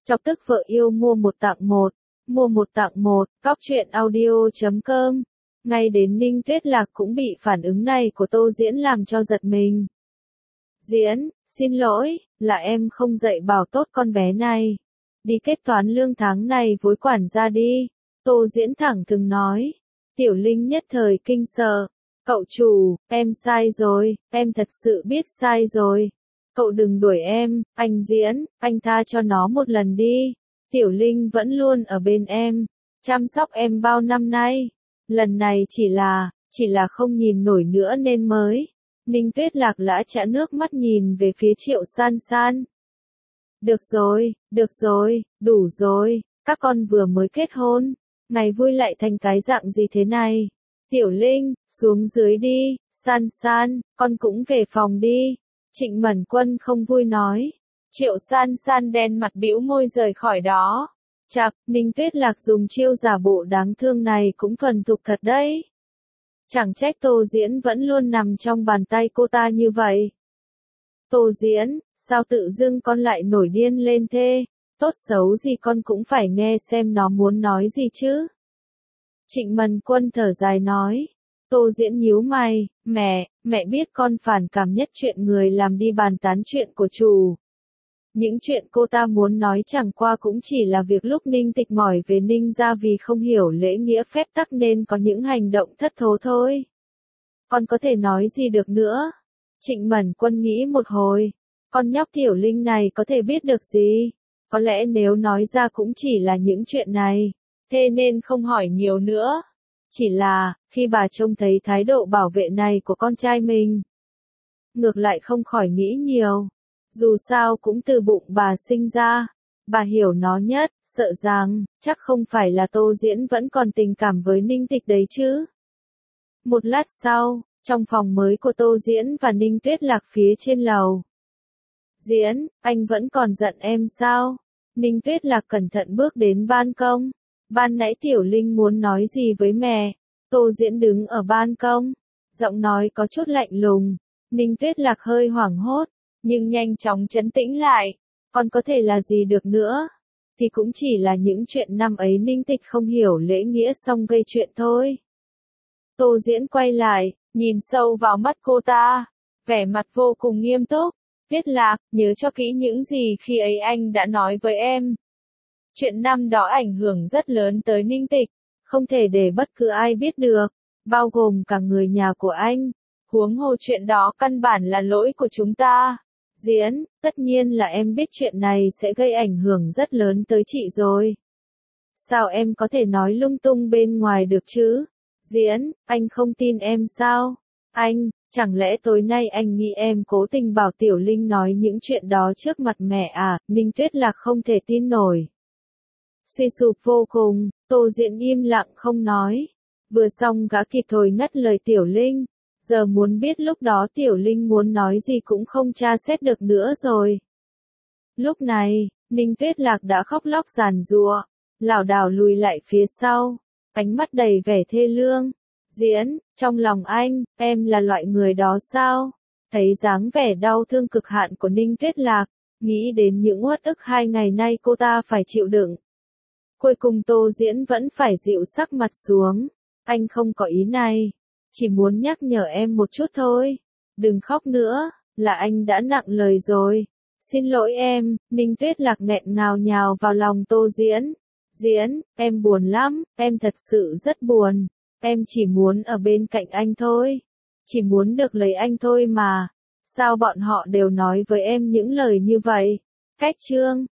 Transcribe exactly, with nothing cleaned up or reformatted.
Chọc tức vợ yêu mua một tặng một, mua một tặng một, cóc truyện audio chấm com. Ngay đến Ninh Tuyết Lạc cũng bị phản ứng này của Tô Diễn làm cho giật mình. Diễn, xin lỗi, là em không dạy bảo tốt con bé này. Đi kết toán lương tháng này với quản gia đi. Tô Diễn thẳng thừng nói. Tiểu Linh nhất thời kinh sợ. Cậu chủ, em sai rồi, em thật sự biết sai rồi. Cậu đừng đuổi em, anh Diễn, anh tha cho nó một lần đi. Tiểu Linh vẫn luôn ở bên em, chăm sóc em bao năm nay. Lần này chỉ là, chỉ là không nhìn nổi nữa nên mới. Ninh Tuyết Lạc lã chã nước mắt nhìn về phía Triệu San San. Được rồi, được rồi, đủ rồi, các con vừa mới kết hôn. Ngày vui lại thành cái dạng gì thế này? Tiểu Linh, xuống dưới đi, San San, con cũng về phòng đi. Trịnh Mẫn Quân không vui nói. Triệu San San đen mặt bĩu môi rời khỏi đó. Chạc, Ninh Tuyết Lạc dùng chiêu giả bộ đáng thương này cũng thuần thục thật đấy. Chẳng trách Tô Diễn vẫn luôn nằm trong bàn tay cô ta như vậy. Tô Diễn, sao tự dưng con lại nổi điên lên thế? Tốt xấu gì con cũng phải nghe xem nó muốn nói gì chứ. Trịnh Mẫn Quân thở dài nói. Tô Diễn nhíu mày, mẹ, mẹ biết con phản cảm nhất chuyện người làm đi bàn tán chuyện của chủ. Những chuyện cô ta muốn nói chẳng qua cũng chỉ là việc lúc Ninh Tịch mỏi về Ninh gia vì không hiểu lễ nghĩa phép tắc nên có những hành động thất thố thôi. Con có thể nói gì được nữa? Trịnh Mẫn Quân nghĩ một hồi, con nhóc Tiểu Linh này có thể biết được gì? Có lẽ nếu nói ra cũng chỉ là những chuyện này, thế nên không hỏi nhiều nữa. Chỉ là, khi bà trông thấy thái độ bảo vệ này của con trai mình, ngược lại không khỏi nghĩ nhiều. Dù sao cũng từ bụng bà sinh ra, bà hiểu nó nhất, sợ rằng, chắc không phải là Tô Diễn vẫn còn tình cảm với Ninh Tịch đấy chứ. Một lát sau, trong phòng mới của Tô Diễn và Ninh Tuyết Lạc phía trên lầu. Diễn, anh vẫn còn giận em sao? Ninh Tuyết Lạc cẩn thận bước đến ban công. Ban nãy Tiểu Linh muốn nói gì với mẹ? Tô Diễn đứng ở ban công, giọng nói có chút lạnh lùng. Ninh Tuyết Lạc hơi hoảng hốt, nhưng nhanh chóng trấn tĩnh lại. Còn có thể là gì được nữa? Thì cũng chỉ là những chuyện năm ấy Ninh Tịch không hiểu lễ nghĩa xong gây chuyện thôi. Tô Diễn quay lại, nhìn sâu vào mắt cô ta, vẻ mặt vô cùng nghiêm túc. Tuyết Lạc, nhớ cho kỹ những gì khi ấy anh đã nói với em. Chuyện năm đó ảnh hưởng rất lớn tới Ninh Tịch, không thể để bất cứ ai biết được, bao gồm cả người nhà của anh. Huống hồ chuyện đó căn bản là lỗi của chúng ta. Diễn, tất nhiên là em biết chuyện này sẽ gây ảnh hưởng rất lớn tới chị rồi. Sao em có thể nói lung tung bên ngoài được chứ? Diễn, anh không tin em sao? Anh, chẳng lẽ tối nay anh nghĩ em cố tình bảo Tiểu Linh nói những chuyện đó trước mặt mẹ à? Ninh Tuyết Lạc không thể tin nổi. Suy sụp vô cùng, Tô Diễn im lặng không nói. Vừa xong gã kịp thời ngắt lời Tiểu Linh. Giờ muốn biết lúc đó Tiểu Linh muốn nói gì cũng không tra xét được nữa rồi. Lúc này, Ninh Tuyết Lạc đã khóc lóc giàn giụa, lảo đảo lùi lại phía sau, ánh mắt đầy vẻ thê lương. Diễn, trong lòng anh, em là loại người đó sao? Thấy dáng vẻ đau thương cực hạn của Ninh Tuyết Lạc, nghĩ đến những uất ức hai ngày nay cô ta phải chịu đựng. Cuối cùng Tô Diễn vẫn phải dịu sắc mặt xuống. Anh không có ý này. Chỉ muốn nhắc nhở em một chút thôi. Đừng khóc nữa, là anh đã nặng lời rồi. Xin lỗi em, Ninh Tuyết Lạc nghẹn ngào nhào vào lòng Tô Diễn. Diễn, em buồn lắm, em thật sự rất buồn. Em chỉ muốn ở bên cạnh anh thôi. Chỉ muốn được lấy anh thôi mà. Sao bọn họ đều nói với em những lời như vậy? Cách chương